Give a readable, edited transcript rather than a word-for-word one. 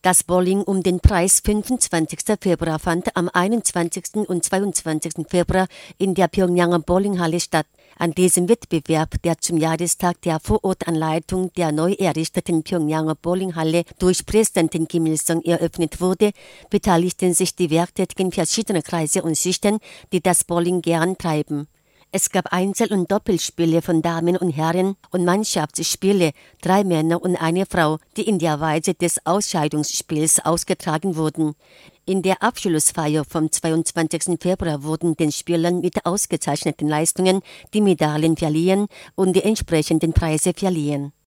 Das Bowling um den Preis 25. Februar fand am 21. und 22. Februar in der Pjöngjang Bowlinghalle statt. An diesem Wettbewerb, der zum Jahrestag der Vorortanleitung der neu errichteten Pjöngjang Bowlinghalle durch Präsidentin Kim Il-sung eröffnet wurde, beteiligten sich die Werktätigen verschiedener Kreise und Schichten, die das Bowling gern treiben. Es gab Einzel- und Doppelspiele von Damen und Herren und Mannschaftsspiele, 3 Männer und eine Frau, die in der Weise des Ausscheidungsspiels ausgetragen wurden. In der Abschlussfeier vom 22. Februar wurden den Spielern mit ausgezeichneten Leistungen die Medaillen verliehen und die entsprechenden Preise verliehen.